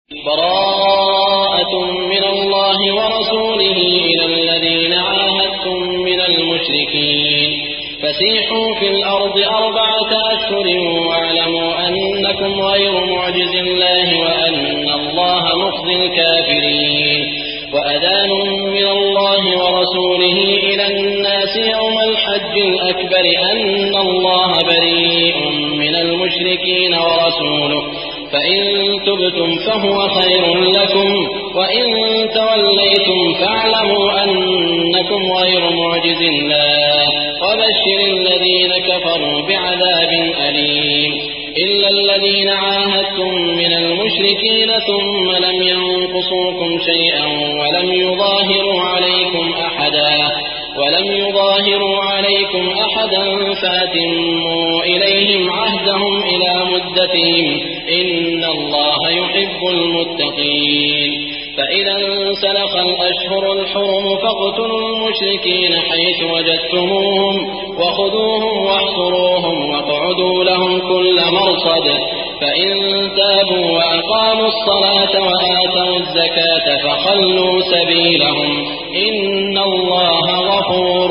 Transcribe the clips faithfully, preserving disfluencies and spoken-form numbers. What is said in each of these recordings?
براءة من الله ورسوله إلى الذين عاهدتم من المشركين فسيحوا في الأرض أربعة أشهر واعلموا أنكم غير معجز الله وأن الله مخزي الكافرين وأذان من الله ورسوله إلى الناس يوم الحج الأكبر أن الله بريء من المشركين ورسوله فإن تبتم فهو خير لكم وإن توليتم فاعلموا أنكم غير معجز الله وبشر الذين كفروا بعذاب أليم إلا الذين عاهدتم من المشركين ثم لم ينقصوكم شيئا ولم يظاهروا عليكم أحدا ولم يظاهروا عليكم أحدا فأتموا إليهم عهدهم إلى مدتهم إن الله يحب المتقين فإذا انسلخ الأشهر الحرم فاقتلوا المشركين حيث وجدتموهم وخذوهم واحصروهم واقعدوا لهم كل مرصد فإن تابوا وأقاموا الصلاة وآتوا الزكاة فخلوا سبيلهم إن الله غفور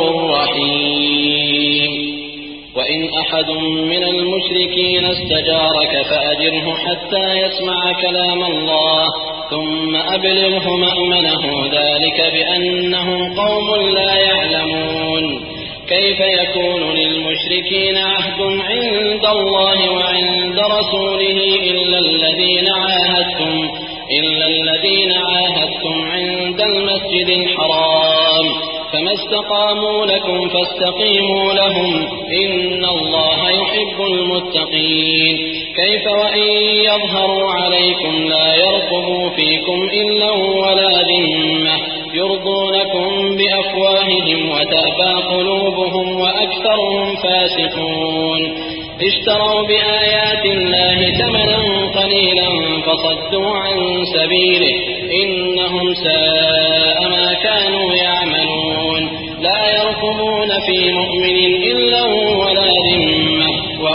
رحيم وإن أحد من المشركين استجارك فأجره حتى يسمع كلام الله ثم أبلغه مأمنه ذلك بأنهم قوم لا يعلمون كيف يكون للمشركين عهد عند الله وعند رسوله إلا الذين عاهدتم إلا الذين عاهدتم عند المسجد الحرام فما استقاموا لكم فاستقيموا لهم إن الله يحب المتقين كيف وإن يظهروا عليكم لا يرقبوا فيكم إلا ولا ذمة يرضونكم بأفواههم وتأبى قلوبهم وأكثرهم فاسقون اشتروا بآيات الله ثمنا قليلا فصدوا عن سبيله إنهم ساء ما كانوا يعملون لا يرقبون في مؤمن إلا ولا ذمة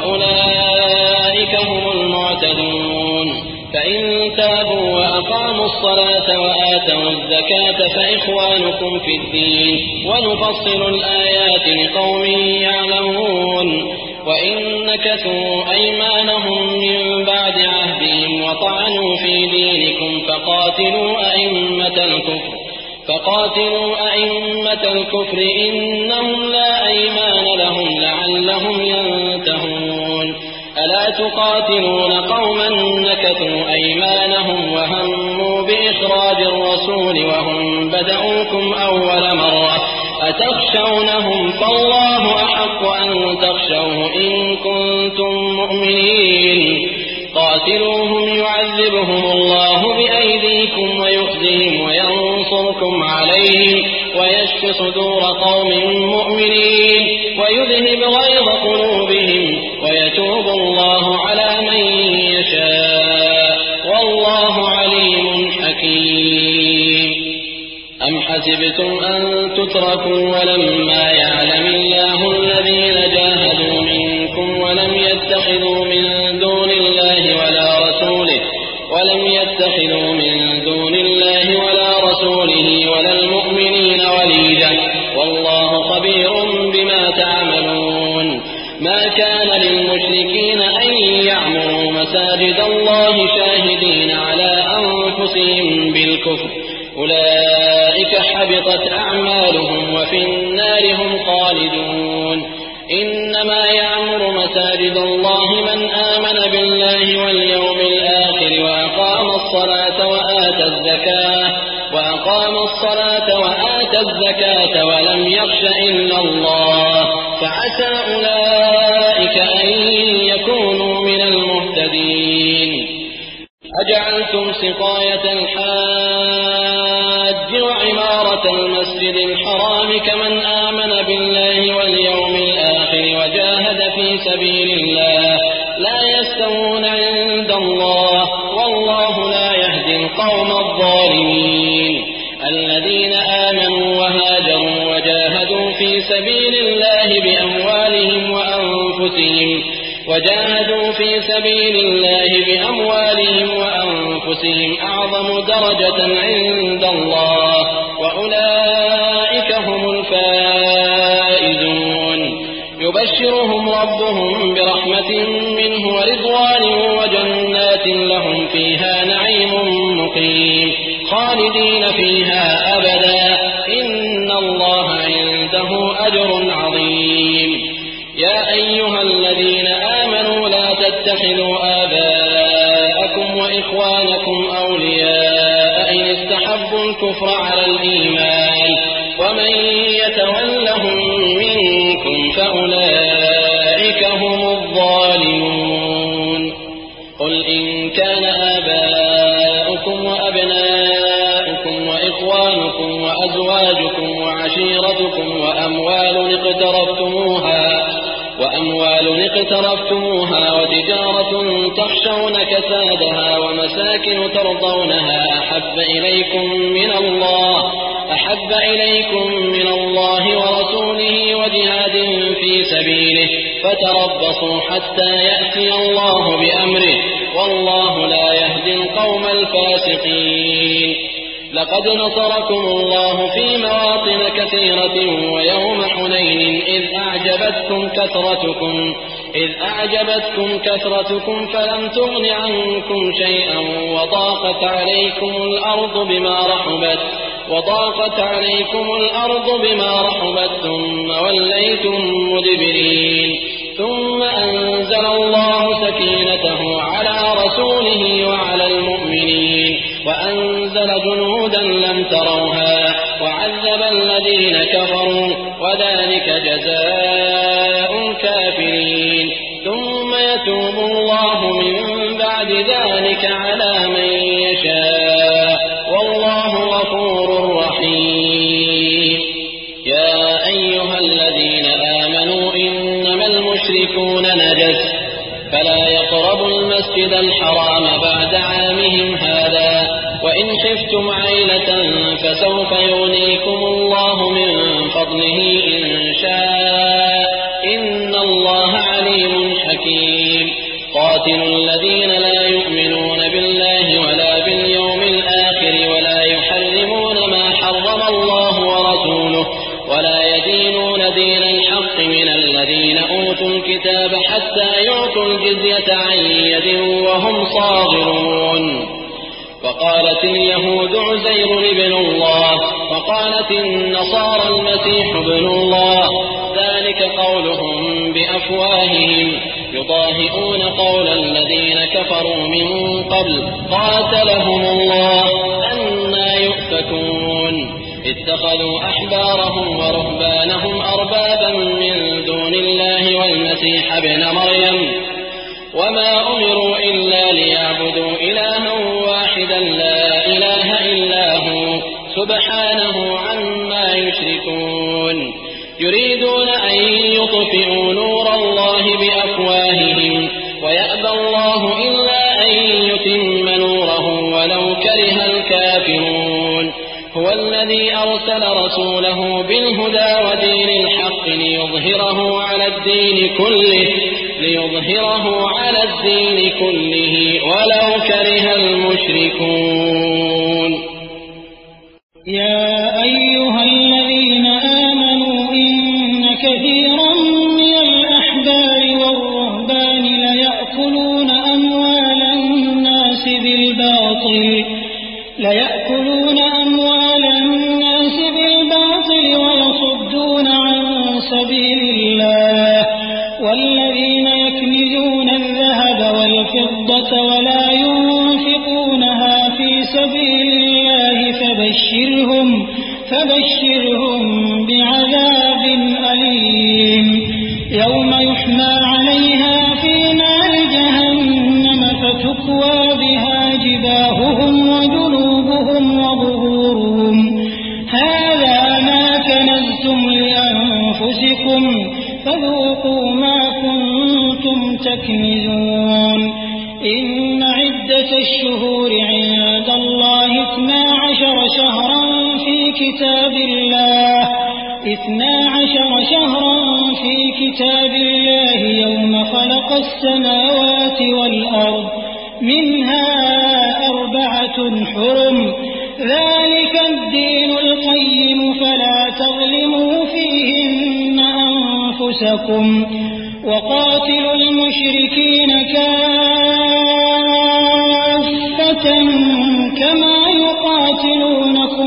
وأولئك هم المعتدون فإن تابوا وأقاموا الصلاة وآتوا الزكاة فإخوانكم في الدين ونفصل الآيات لقوم يعلمون وإن نكثوا أيمانهم من بعد عهدهم وطعنوا في دينكم فقاتلوا أئمة الكفر فقاتلوا أئمة الكفر إنهم لا أيمان لهم لعلهم ينتهون ألا تقاتلون قوما نكثوا أيمانهم وهموا بإخراج الرسول وهم بدأوكم أول مرة أتخشونهم فالله أحق أن تخشوه إن كنتم مؤمنين قاتلوهم يعذبهم الله بأيديكم ويخزيهم وينصركم عليهم ويشف صدور قوم مؤمنين ويذهب غيظ قلوبهم ويتوب الله على من يشاء والله عليم حكيم أم حسبتم أن تتركوا ولما يعلم الله الذين جاهدوا منكم ولم يتخذوا من دون الله ولا رسوله ولم يتخذوا من دون الله ولا رسوله ولا المؤمنين وليجا والله خبير بما تعملون ما كان للمشركين أن يعمروا مساجد الله شاهدين على أنفسهم بالكفر أولئك حبطت أعمالهم وفي النار هم خالدون إنما يعمر مساجد الله من آمن بالله واليوم الآخر وأقام الصلاة وآتى الزكاة وأقام الصلاة وآتى الزكاة ولم يخش إلا الله فعسى أولئك أن يكونوا من المهتدين أجعلتم سقاية الحاج وعمارة المسجد الحرام كمن آمن بالله واليوم الآخر وجاهد في سبيل الله لا يستوون عند الله والله لا يهدي القوم الظالمين الذين آمنوا وهاجروا وجاهدوا في سبيل الله بأموالهم وأنفسهم وجاهدوا في سبيل الله بأموالهم وأنفسهم أنفسهم أعظم درجة عند الله وأولئك هم الفائزون. يبشرهم ربهم برحمة منه ورضوان وجنات لهم فيها نعيم مقيم خالدين فيها أبدا إن الله عنده أجر عظيم. يا أيها الذين آمنوا لا تتخذوا آباءكم وإخوانكم أولياء إن استحبوا الكفر على الإيمان ومن يتولهم منكم فأولئك هم الظالمون. قل إن كان آباؤكم وأبناؤكم وإخوانكم وأزواجكم وعشيرتكم وأموال اقترفتموها وأموال اقترفتموها وتجارة تخشون كسادها ومساكن ترضونها أحب إليكم من الله أحب إليكم من الله ورسوله وجهاد في سبيله فتربصوا حتى يأتي الله بأمره والله لا يهدي القوم الفاسقين. لقد نصركم الله في مواطن كثيرة ويوم حنين إذ أعجبتكم كثرتكم إذ أعجبتكم كثرتكم فلم تغن عنكم شيئا وضاقت عليكم الأرض بما رحبت وضاقت عليكم الأرض بما رحبت ثم وليتم مدبرين. ثم أنزل الله سكينته على رسوله وعلى المؤمنين وأنزل جنودا لم تروها وعذب الذين كفروا وذلك جزاء الكافرين. ثم يتوب الله من بعد ذلك على من يشاء والله غفور رحيم. يا أيها الذين آمنوا إنما المشركون نجس فلا يقربوا المسجد الحرام بعد عامهم هذا وإن خفتم عيلة فسوف يغنيكم الله من فضله إن شاء إن الله عليم حكيم. قاتلوا الذين لا يؤمنون بالله ولا باليوم الآخر ولا يحرمون ما حرم الله ورسوله ولا يدينون دين الحق من الذين أوتوا الكتاب حتى يعطوا الجزية عن يد وهم صاغرون. وقالت اليهود عزير ابن الله وقالت النصارى المسيح ابن الله ذلك قولهم بأفواههم يضاهئون قول الذين كفروا من قبل قاتلهم الله أنى يؤفكون. اتخذوا أحبارهم ورهبانهم أربابا من دون الله والمسيح ابن مريم وما أمروا إلا ليعبدوا إلها واحدا لا إله إلا هو سبحانه عما يشركون. يريدون أن يطفئوا نور الله بأفواههم ويأبى الله إلا أن يتم نوره ولو كره الكافرون. هو الذي أرسل رسوله بالهدى ودين الحق ليظهره على الدين كله ليظهره على الدين كله ولو كره المشركون. يا أيها الذين آمنوا إن كثيرا من الأحبار والرهبان ليأكلون أموال الناس بالباطل ليأكلون أموال الناس بالباطل ويصدون عن سبيل الله والذين يكنزون الذهب والفضة ولا ينفقونها في سبيل الله فبشرهم فبشرهم بعذاب أليم يوم يحمى عليها في نار جهنم فتكوى بها جباههم وجنوبهم وظهورهم هذا ما كنزتم لأنفسكم فذوقوا ما كنتم تكنزون. إن عدة الشهور عند الله اثنا عشر شهرا في كتاب الله اثنا عشر شهرا في كتاب الله يوم خلق السماوات والأرض منها أربعة أربعة حرم ذلك الدين القيم فلا تظلموا فيهن أنفسكم وقاتلوا المشركين كافة كما يقاتلونكم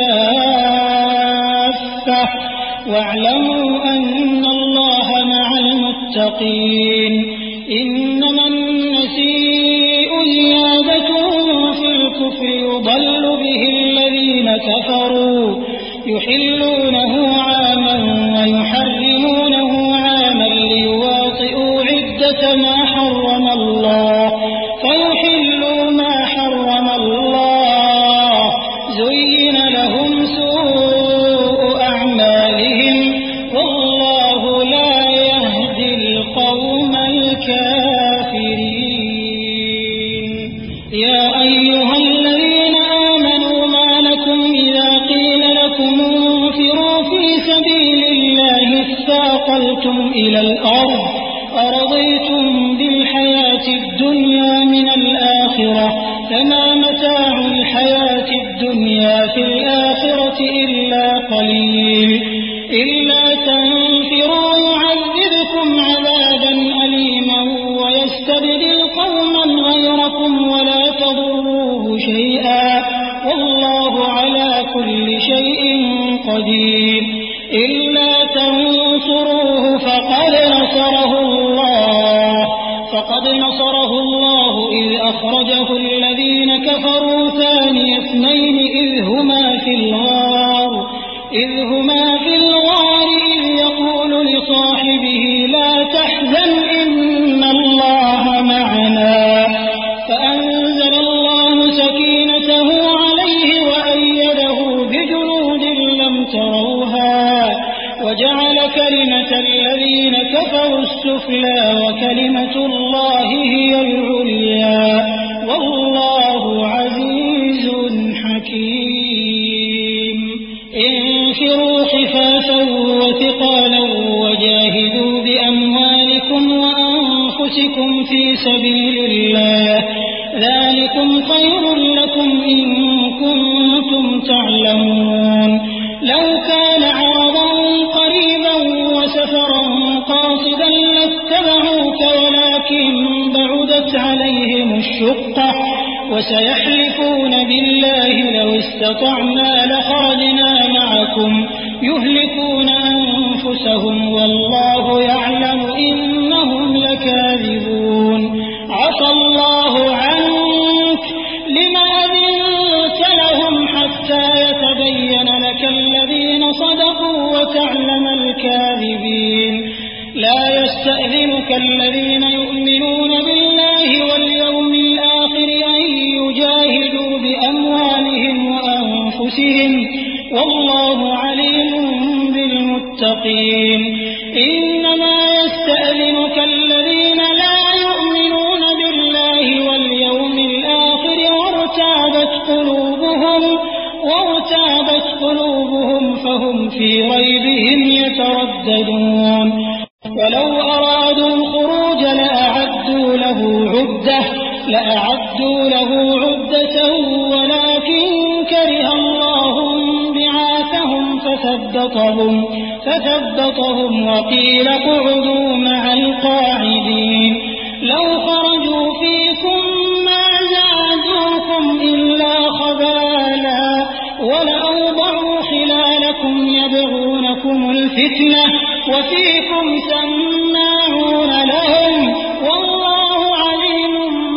كافة واعلموا أن الله مع المتقين إنما النسيء زيادة في الكفر يضل به الذين كفروا يحلونه عاما ويحرمونه عاما ليواطئوا عدة ما حرم الله فيحلوا ما حرم الله زين لهم سوء أعمالهم والله لا يهدي القوم الكافرين يا أيها الذين آمنوا ما لكم إذا قيل لكم انفروا في سبيل الله اثاقلتم إلى الأرض أرضيتم بالحياة الدنيا من الآخرة فما متاع الحياة الدنيا في الآخرة إلا قليل إلا تنفروا يعذبكم عذابا أليما ويستبدل قوما غيركم ولا تضروه شيئا والله على كل شيء قدير إلا تنصروه فقد نصره الله فقد نصره الله إذ أخرجه الذين كفروا ثاني اثنين إذ هما في الغار إذ هما في الغار إذ يقول لصاحبه لا تحزن إن الله معنا فأنزل الله سكينته عليه وأيده بجنود لم تروها وجعل كلمة الذين كفروا السفلى وكلمة الله هي العليا والله عزيز حكيم انفروا خفافا وثقالا وجاهدوا بأموالكم وأنفسكم في سبيل الله ذلكم خير لكم إن كنتم تعلمون لو كان عرضا قريبا وسفرا قاصدا لاتبعوك ولكن بعدت عليهم الشقة وسيحلفون بالله لو استطعنا لخرجنا معكم يهلكون أنفسهم والله يعلم إنهم لكاذبون عفى الله عنك لما أذنت لهم حتى يتبين لك الذين صدقوا وتعلم الكاذبين لا يستأذنك الذين يؤمنون بالله واليوم الآخر أن يجاهدوا بأموالهم وأنفسهم والله عليم بالمتقين إنما يستأذنك الذين لا يؤمنون بالله واليوم الآخر وارتابت قلوبهم وارتابت قلوبهم فهم في ريبهم يترددون ولو أرادوا الخروج لأعدوا له عدة لأعدوا له عدة ولكن كره الله بعاثهم فثبطهم فثبطهم وقيل اقعدوا مع القاعدين لو خرجوا فيكم ما زادوكم إلا خبالا ولأوضعوا خلالكم يبغونكم الفتنة وفيكم سماعون لهم والله عليم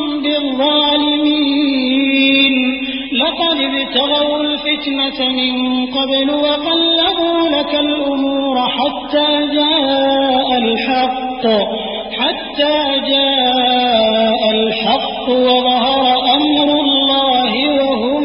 بالظالمين لقد ابتغوا الفتنة من قبل وقلبوا لك الأمور حتى جاء الحق حتى جاء الحق وظهر أمر الله وهم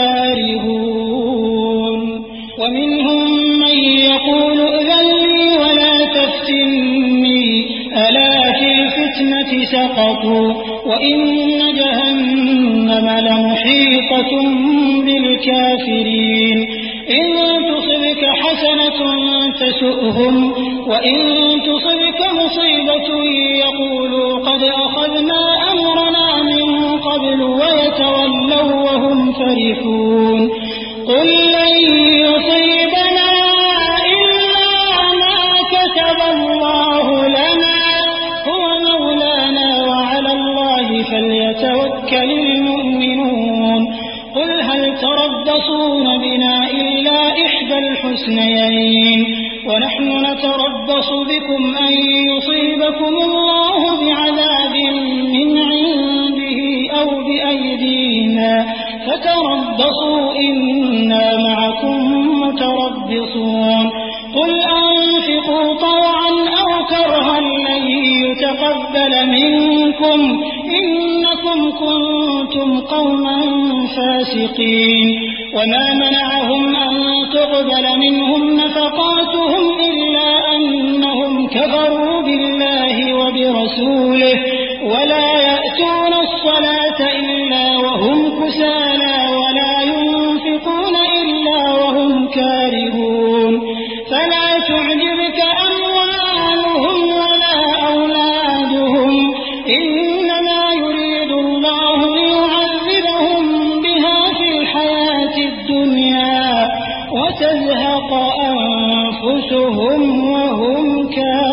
كارهون ومنهم من يقول ائذن لي ولا تفتني ألا في الفتنة سقطوا وإن جهنم لمحيطة بالكافرين إن تصبك حسنة تسؤهم وإن تصبك مصيبة يقولوا قد أخذنا أمرنا من قبل ويتولوا وتولوا وهم فرحون قل لن يصيبنا إلا ما كتب الله لنا هو مولانا وعلى الله فليتوكل المؤمنون قل هل تربصون بنا إلا إحدى الحسنيين ونحن نتربص بكم أن يصيبكم الله بعذاب من عنده أو بأيدينا فتربصوا إنا معكم متربصون قل أنفقوا طوعا أو كرها لن يتقبل منكم إنكم كنتم قوما فاسقين وما منعهم أن تقبل منهم نفقاتهم إلا أنهم كفروا بالله وبرسوله ولا يأتون الصلاة إلا وهم كسالى ولا ينفقون إلا وهم كارهون فلا تعجبك أموالهم ولا أولادهم إنما يريد الله ليعذبهم بها في الحياة الدنيا وتزهق أنفسهم وهم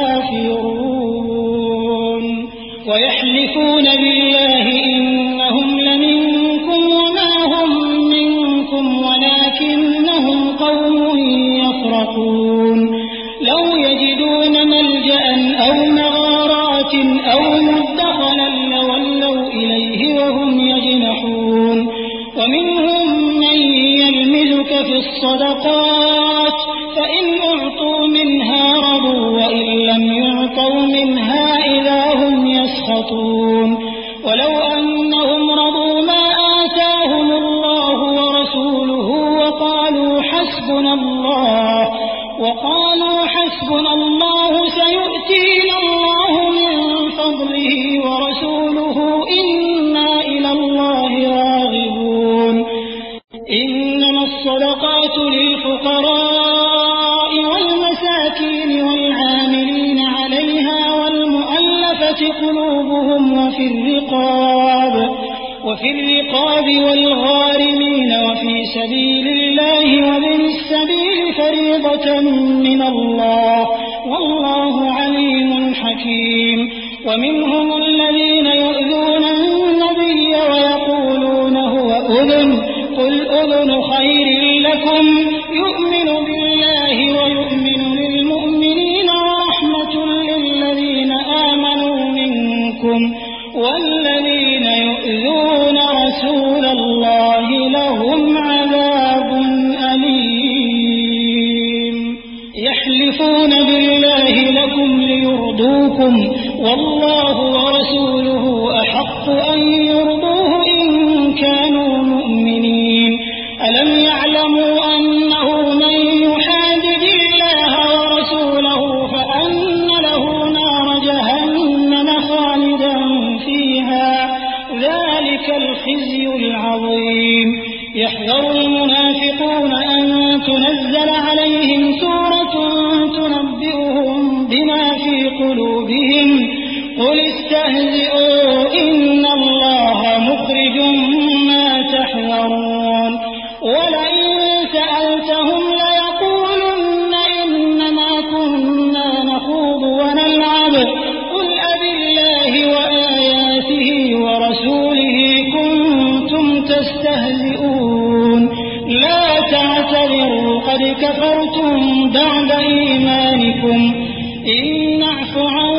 كافرون ويحلفون بالله إنهم لمنكم وما هم منكم ولكنهم قوم يفرقون لو يجدون ملجأ أو مغارات أو مدخلا لولوا إليه وهم يجنحون ومنهم من يلمزك في الصدقات فإن أعطوا منها رضوا وإن لم يعطوا منها إذا هم يسخطون ولو أنهم رضوا ما آتاهم الله ورسوله وقالوا حسبنا الله وقالوا حسبنا الله سيؤتينا الله من فضله ورسوله إنا إلى الله راغبون إنما الصدقات للفقراء والمساكين والعاملين عليها والمؤلفة قلوبهم وفي الرقاب وفي الرقاب والغارمين وفي سبيل الله وابن السبيل فريضة من الله والله عليم حكيم ومنهم الذين يؤذون النبي ويقولون هو أذن قل أذن خير لكم يؤمن بالله ويؤمن للمؤمنين ورحمة للذين آمنوا منكم والذين يؤذون رسول الله لهم عذاب أليم يحلفون بالله لكم ليرضوكم والله ورسوله أحق أن يرضوه إن كانوا مؤمنين ألم يعلموا أنه من يحادد الله ورسوله فأن له نار جهنم خالدا فيها ذلك الخزي العظيم يحذر المنافقون أن تنزل عليهم سورة تنبئهم بما في قلوبهم قل استهزئوا إن الله مخرج ما تحذرون ولئن سألتهم ليقولن إنما كنا نخوض ونلعب قل أبالله وآياته ورسوله كنتم تستهزئون لا تعتذروا قد كفرتم بعد إيمانكم إن نعف عن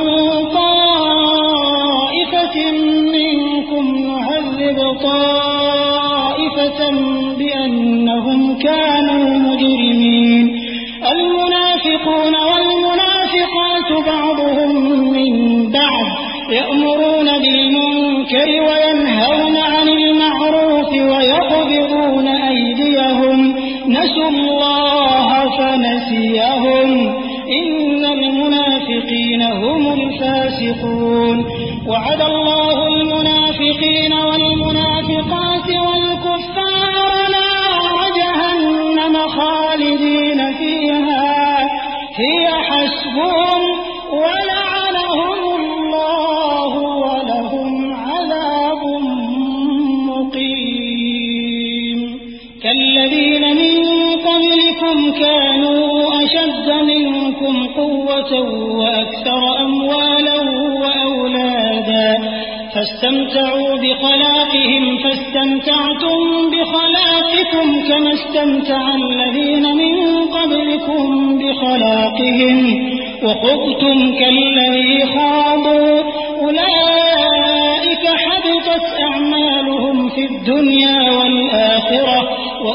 طائفة منكم نعذب طائفة بأنهم كانوا مجرمين المنافقون والمنافقات بعضهم من بعض يأمرون بالمنكر وينهون عن المعروف ويقبضون أيديهم نسوا الله فنسيهم إن المنافقين هم الفاسقون وعد الله المنافقين والمنافقات والكفار نار جهنم خالدين فيها هي حسبهم ولعنهم الله ولهم عذاب مقيم إنهم كانوا أشد منكم قوة وأكثر أموالا وأولادا فاستمتعوا بخلاقهم فاستمتعتم بخلاقكم كما استمتع الذين من قبلكم بخلاقهم وخضتم كالذي خاضوا أولئك حبطت أعمالهم في الدنيا والآخرة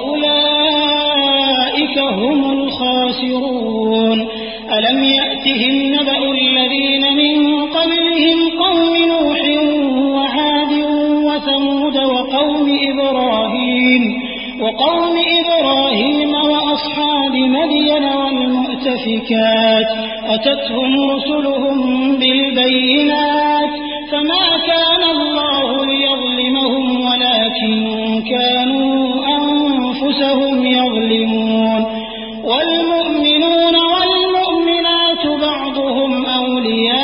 وأولئك هم الخاسرون. ألم يأتهم نبأ الذين من قبلهم قوم نوح وعاد وثمود وقوم إبراهيم وقوم إبراهيم وأصحاب مدين والمؤتفكات أتتهم رسلهم بالبينات فما كان الله ليظلمهم ولكن كانوا أنفسهم يظلمون. والمؤمنون والمؤمنات بعضهم أولياء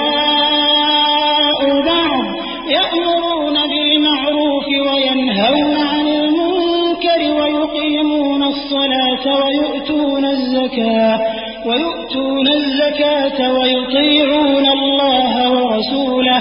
بعض يأمرون بالمعروف وينهون عن المنكر ويقيمون الصلاة ويؤتون الزكاة ويؤتون الزكاة ويطيعون الله ورسوله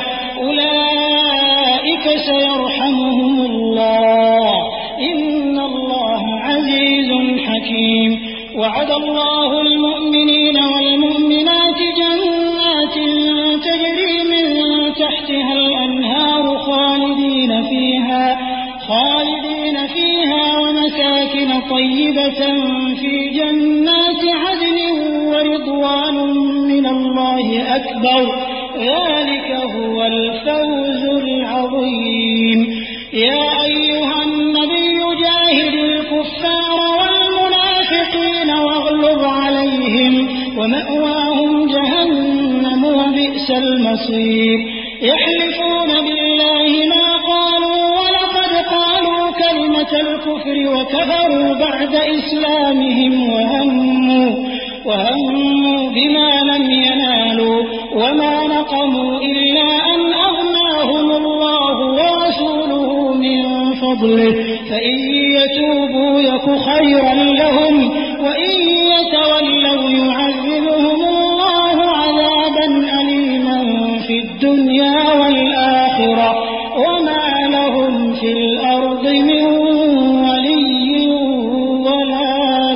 أولئك سيرحمهم الله إن الله عزيز حكيم. وعد الله المؤمنين والمؤمنات جنات تجري من تحتها الأنهار خالدين فيها خالدين فيها ومساكن طيبة في جنات عدن ورضوان من الله أكبر ذلك هو الفوز العظيم. يا أيها النبي جاهد الكفار والمنافقين واغلظ عليهم ومأواهم جهنم وبئس المصير. يحلفون بالله ما قالوا ولقد قالوا كلمة الكفر وكفروا بعد إسلامهم وهموا, وهموا بما لم ينالوا وما نقموا إلا أن أغناهم الله ورسوله من فضله فإن يتوبوا يك خيرا لهم وإن يتولوا يعذبهم الله عذابا أليما في الدنيا والآخرة وما لهم في الأرض من ولي ولا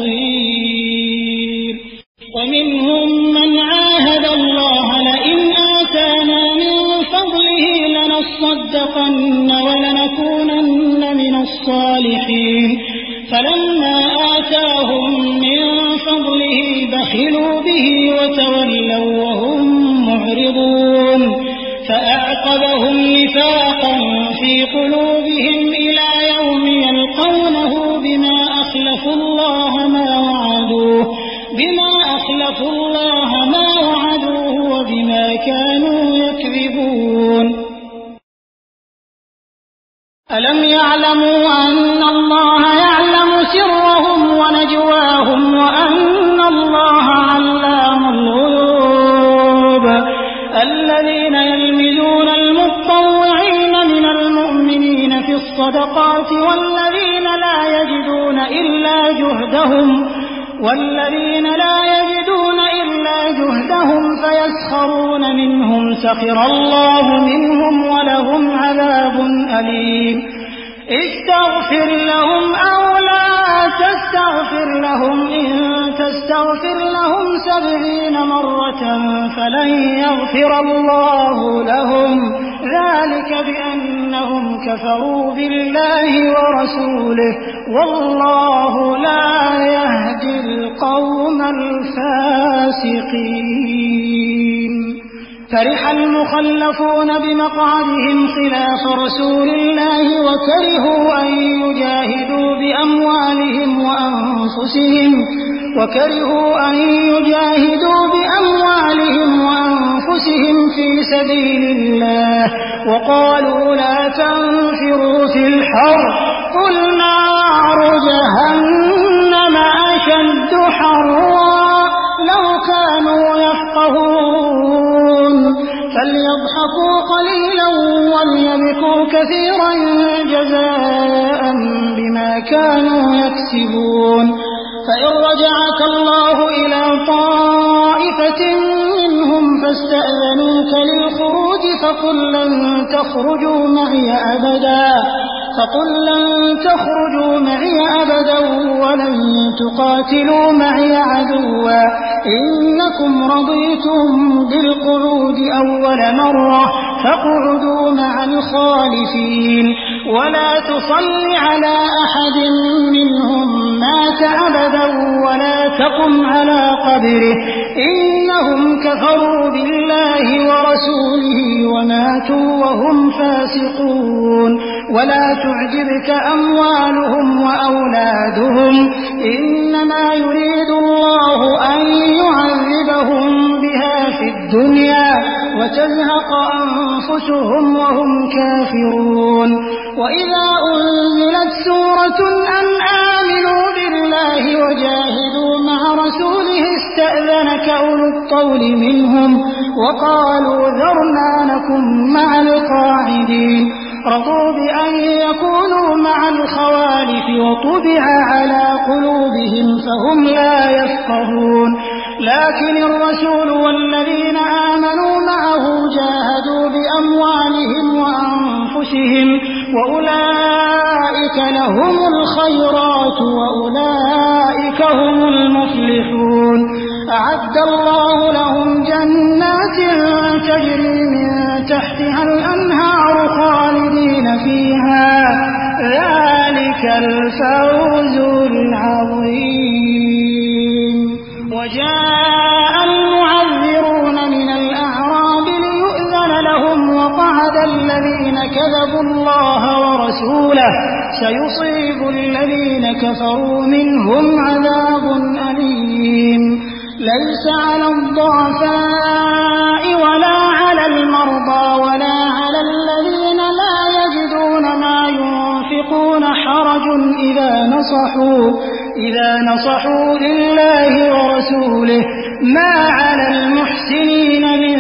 نصير. ومنهم من عاهد الله لئن آتانا من فضله لنصدقن ولنكونن من الصالحين فلما آتاهم من فضله بخلوا به وتولوا وهم معرضون فأعقبهم نفاقا في قلوبهم إلى يوم يلقونه بما أخلفوا الله ما وعدوه بما أخلفوا الله ما وعدوه وبما كانوا يكذبون. ألم يعلموا أن الله يعلم سرهم ونجواهم وأن الله علام الغيوب. الذين يلمزون المتطوعين من المؤمنين في الصدقات والذين لا يجدون إلا جهدهم والذين لا يجدون إلا جهدهم فيسخرون منهم سخر الله منهم ولهم عذاب أليم. استغفر لهم أو لا تستغفر لهم إن تستغفر لهم سبعين مرة فلن يغفر الله لهم ذلك بأنهم كفروا بالله ورسوله والله لا يهدي القوم الفاسقين. فرح المخلفون بمقعدهم خلاف رسول الله وكرهوا أن يجاهدوا بأموالهم وأنفسهم وكرهوا أن يجاهدوا بأموالهم وأنفسهم في سبيل الله وقالوا لا تنفروا في الحر قل نار جهنم أشد حرا لو كانوا يفقهون فليضحكوا قليلا وليبكوا كثيرا جزاء بما كانوا يكسبون. فإن رجعك الله إلى طائفة منهم فاستأذنوك للخروج فقل لن تخرجوا معي أبدا فقل لن تخرجوا معي أبدا ولن تقاتلوا معي عدوا إنكم رضيتم بالقعود أول مرة فاقعدوا مع الخالفين ولا تصل على أحد منهم مات أبدا ولا تقم على قبره إنهم كفروا بالله ورسوله وماتوا وهم فاسقون ولا تعجبك أموالهم وأولادهم إنما يريد الله أن يعذبهم بها في الدنيا وتزهق أنفسهم وهم كافرون وإذا أنزلت سورة أن آمنوا بالله وجاهدوا مع رسوله استأذنك أولو الطول منهم وقالوا ذرنا نكن مع القاعدين رضوا بأن يكونوا مع الخوالف وطبع على قلوبهم فهم لا يفقهون لكن الرسول والذين آمنوا معه جاهدوا بأموالهم وأنفسهم وأولئك لهم الخيرات وأولئك هم المفلحون أعد الله لهم جنات تجري من تحتها الأنهار خالدين فيها ذلك الفوز العظيم وجاء المعذرون من الأعراب ليؤذن لهم وقعد الذين كذبوا الله ورسوله سيصيب الذين كفروا منهم عذاب أليم ليس على الضعفاء ولا على المرضى ولا على الذين لا يجدون ما ينفقون حرج إذا نصحوا إذا نصحوا لله ورسوله ما على المحسنين من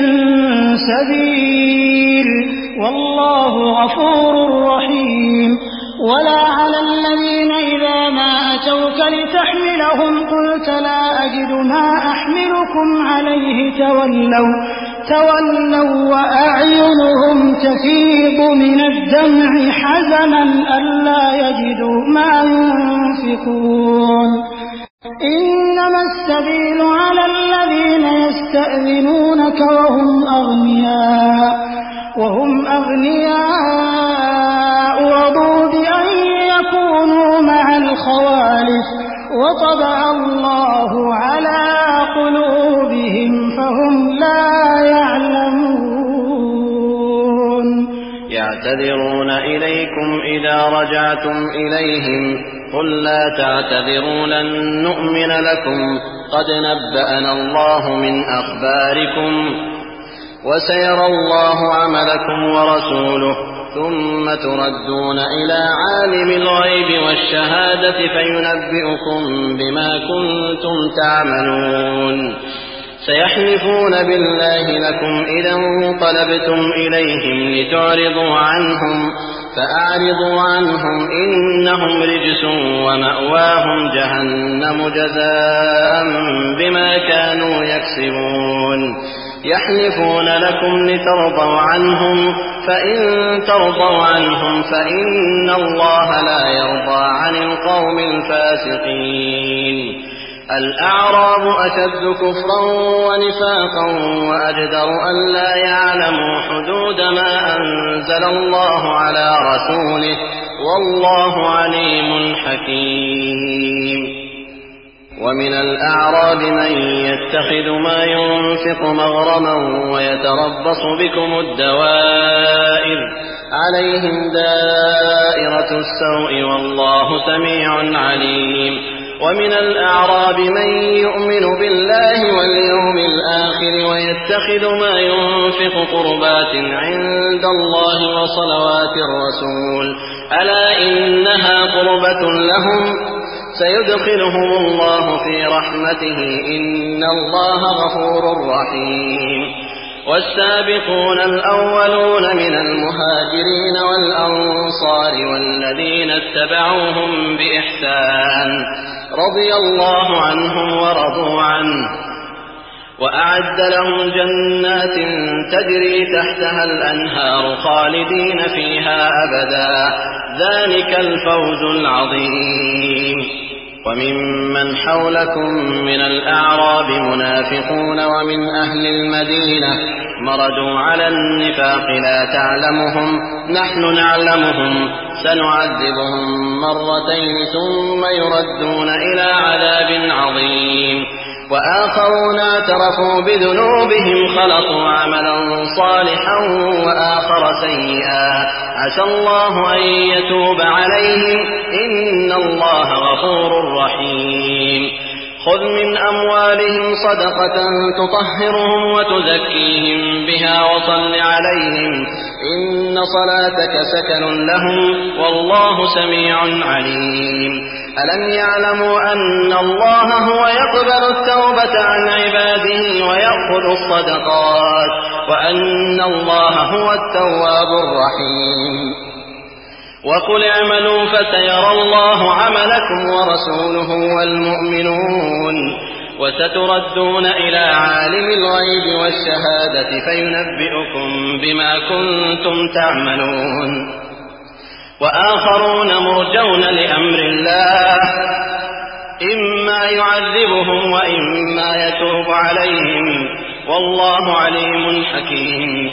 سبيل والله غفور رحيم ولا على الذين إذا ما أتوك لتحملهم قلت لا أجد ما أحملكم عليه تولوا تولوا وأعينهم تفيض من الدمع حزنا ألا يجدوا ما ينفقون إنما السبيل على الذين يستأذنونك وهم أغنياء وهم أغنياء رضوا بأن يكونوا مع الخوالف وطبع الله على قلوبهم فهم لا يعلمون يعتذرون إليكم إذا رجعتم إليهم قل لا تعتذروا لن نؤمن لكم قد نبأنا الله من أخباركم وسيرى الله عملكم ورسوله ثم تردون إلى عالم الغيب والشهادة فينبئكم بما كنتم تعملون سيحلفون بالله لكم إذا انقلبتم إليهم لتعرضوا عنهم فأعرضوا عنهم إنهم رجس ومأواهم جهنم جزاء بما كانوا يكسبون يحلفون لكم لترضوا عنهم فإن ترضوا عنهم فإن الله لا يرضى عن القوم الفاسقين الأعراب أشد كفرا ونفاقا وأجدر أن لا يعلموا حدود ما أنزل الله على رسوله والله عليم حكيم ومن الأعراب من يتخذ ما ينفق مغرما ويتربص بكم الدوائر عليهم دائرة السوء والله سميع عليم ومن الأعراب من يؤمن بالله واليوم الآخر ويتخذ ما ينفق قربات عند الله وصلوات الرسول ألا إنها قربة لهم سيدخلهم الله في رحمته إن الله غفور رحيم والسابقون الأولون من المهاجرين والأنصار والذين اتبعوهم بإحسان رضي الله عنهم ورضوا عنه وأعد لهم جنات تجري تحتها الأنهار خالدين فيها أبدا ذلك الفوز العظيم. وممن حولكم من الأعراب منافقون ومن أهل المدينة مردوا على النفاق لا تعلمهم نحن نعلمهم سنعذبهم مرتين ثم يردون إلى عذاب عظيم. وآخرون اعترفوا بذنوبهم خلطوا عملا صالحا وآخر سيئا عسى الله أن يتوب عليهم إن الله غفور رحيم. خذ من أموالهم صدقة تطهرهم وتزكيهم بها وصل عليهم إن صلاتك سكن لهم والله سميع عليم. ألم يعلموا أن الله هو يقبل التوبة عن عباده ويأخذ الصدقات وأن الله هو التواب الرحيم. وقل اعملوا فسيرى الله عملكم ورسوله والمؤمنون وستردون إلى عالم الغيب والشهادة فينبئكم بما كنتم تعملون. وآخرون مرجون لأمر الله إما يعذبهم وإما يتوب عليهم والله عليم حكيم.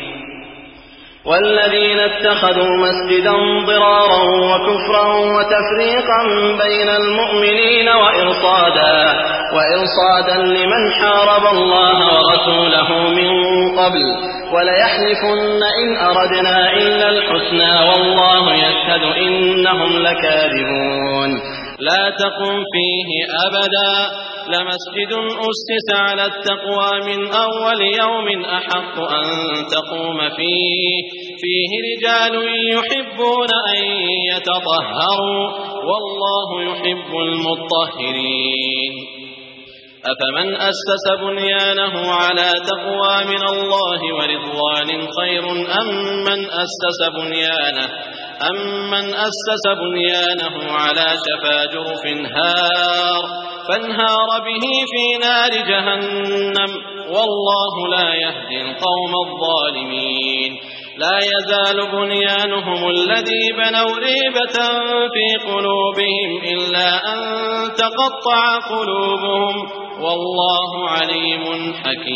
والذين اتخذوا مسجدا ضرارا وكفرا وتفريقا بين المؤمنين وإرصادا وإرصادا لمن حارب الله ورسوله من قبل وليحلفن إن أردنا إلا الحسنى والله يشهد إنهم لكاذبون. لا تقم فيه أبدا لمسجد أسس على التقوى من أول يوم أحق أن تقوم فيه فيه رجال يحبون أن يتطهروا والله يحب المطهرين. أفمن أسس بنيانه على تقوى من الله ورضوان خير أم من أسس بنيانه أمن أسس بنيانه على شفا جرف هار فانهار به في نار جهنم والله لا يهدي القوم الظالمين. لا يزال بنيانهم الذي بنوا ريبة في قلوبهم إلا أن تقطع قلوبهم والله عليم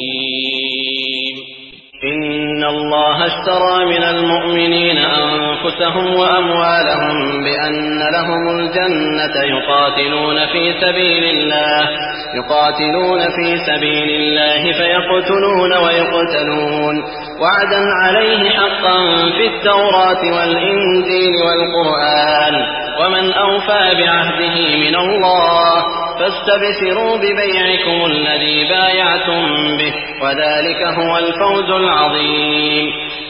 حكيم. إن الله اشترى من المؤمنين أنفسهم وأموالهم بأن لهم الجنة يقاتلون في سبيل الله يقاتلون في سبيل الله فيقتلون ويقتلون وعدا عليه حقا في التوراة والإنجيل والقرآن ومن أوفى بعهده من الله فاستبشروا ببيعكم الذي بايعتم به وذلك هو الفوز العظيم.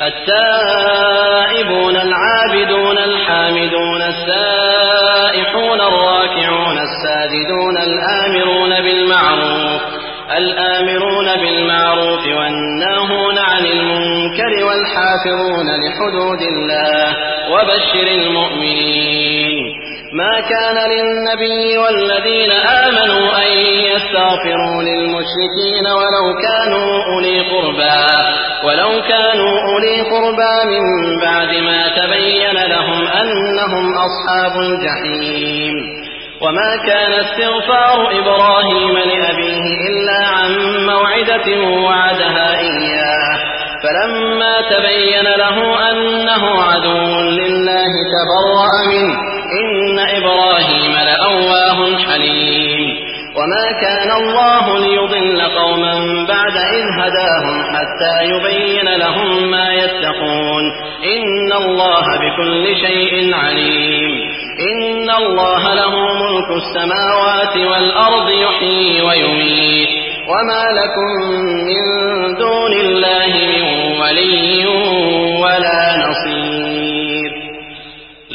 التائبون العابدون الحامدون السائحون الراكعون الساجدون الآمرون بالمعروف الآمرون بالمعروف والناهون عن المنكر والحافظون لحدود الله وبشر المؤمنين. ما كان للنبي والذين آمنوا أن يستغفروا للمشركين ولو كانوا أولي قربى ولو كانوا أولي قربى من بعد ما تبين لهم أنهم أصحاب الجحيم. وما كان استغفار إبراهيم لأبيه إلا عن موعدة وعدها إياه فلما تبين له أنه عدو لله تبرأ منه إن إبراهيم لأواه حليم. وما كان الله ليضل قوما بعد إذ هداهم حتى يبين لهم ما يتقون إن الله بكل شيء عليم. إن الله له ملك السماوات والأرض يحيي ويميت وما لكم من دون الله من ولي ولا نصير.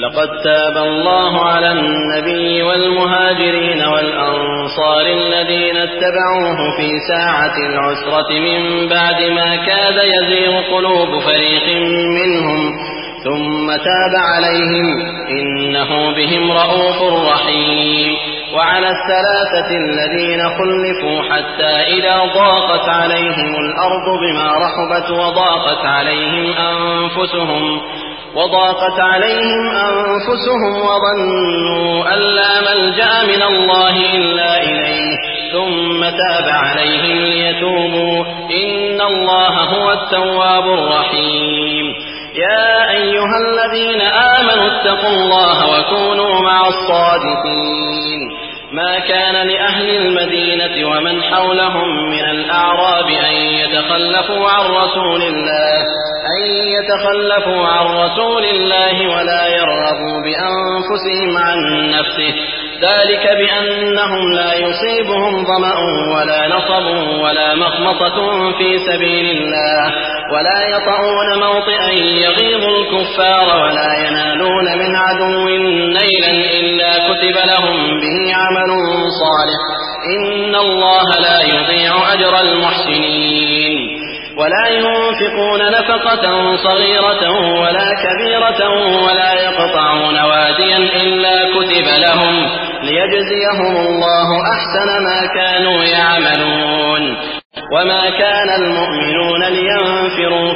لقد تاب الله على النبي والمهاجرين والأنصار الذين اتبعوه في ساعة العسرة من بعد ما كاد يزيغ قلوب فريق منهم ثم تاب عليهم إنه بهم رءوف رحيم. وعلى الثلاثة الذين خلفوا حتى إذا ضاقت عليهم الأرض بما رحبت وضاقت عليهم أنفسهم وضاقت عليهم أنفسهم وظنوا أن لا ملجأ من الله إلا إليه ثم تاب عليهم ليتوبوا إن الله هو التواب الرحيم. يا أيها الذين آمنوا اتقوا الله وكونوا مع الصادقين. ما كان لأهل المدينة ومن حولهم من الأعراب أن يتخلفوا عن رسول الله أن يتخلفوا عن رسول الله ولا يرغبوا بأنفسهم عن نفسه ذلك بأنهم لا يصيبهم ظمأ ولا نصب ولا مخمصة في سبيل الله ولا يطعون موطئا يغيظ الكفار ولا ينالون من عدو نيلا إلا كتب لهم به عمل صالح إن الله لا يضيع أجر المحسنين. ولا ينفقون نفقة صغيرة ولا كبيرة ولا يقطعون واديا إلا كتب لهم ليجزيهم الله أحسن ما كانوا يعملون. وما كان المؤمنون لينفروا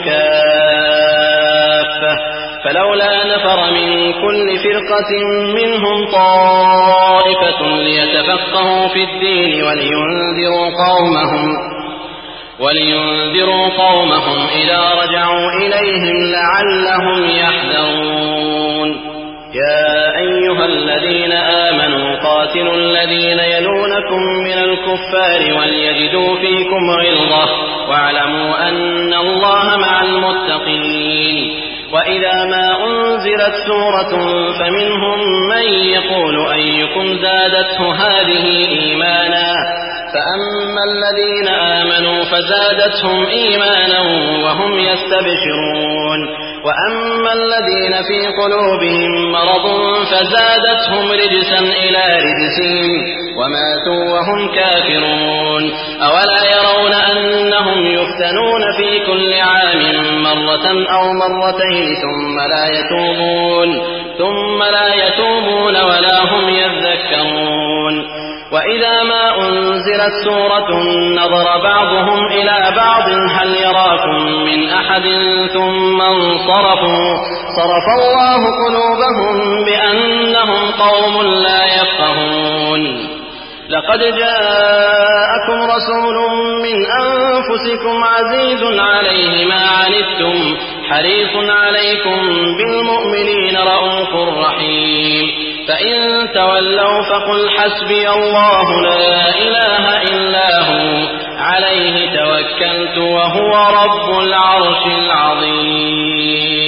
كافة فلولا نفر من كل فرقة منهم طائفة ليتفقهوا في الدين ولينذروا قومهم ولينذروا قومهم إذا رجعوا إليهم لعلهم يحذرون. يا أيها الذين آمنوا قاتلوا الذين يلونكم من الكفار وليجدوا فيكم غلظة واعلموا أن الله مع المتقين. وإذا ما أنزلت سورة فمنهم من يقول أيكم زادته هذه إيمانا فأما الذين آمنوا فزادتهم إيمانا وهم يستبشرون وأما الذين في قلوبهم مرض فزادتهم رجسا إلى رجسهم وماتوا وهم كافرون. أولا يرون أنهم يفتنون في كل عام مرة أو مرتين ثم لا يتوبون ثم لا يتوبون ولا هم يذكرون. وإذا ما أنزلت سورة نظر بعضهم إلى بعض هل يراكم من أحد ثم انصرفوا صرف الله قلوبهم بأنهم قوم لا يفقهون. لقد جاءكم رسول من أنفسكم عزيز عليه ما عنتم حريص عليكم بالمؤمنين رءوف رحيم. فإن تولوا فقل حسبي الله لا إله إلا هو عليه توكلت وهو رب العرش العظيم.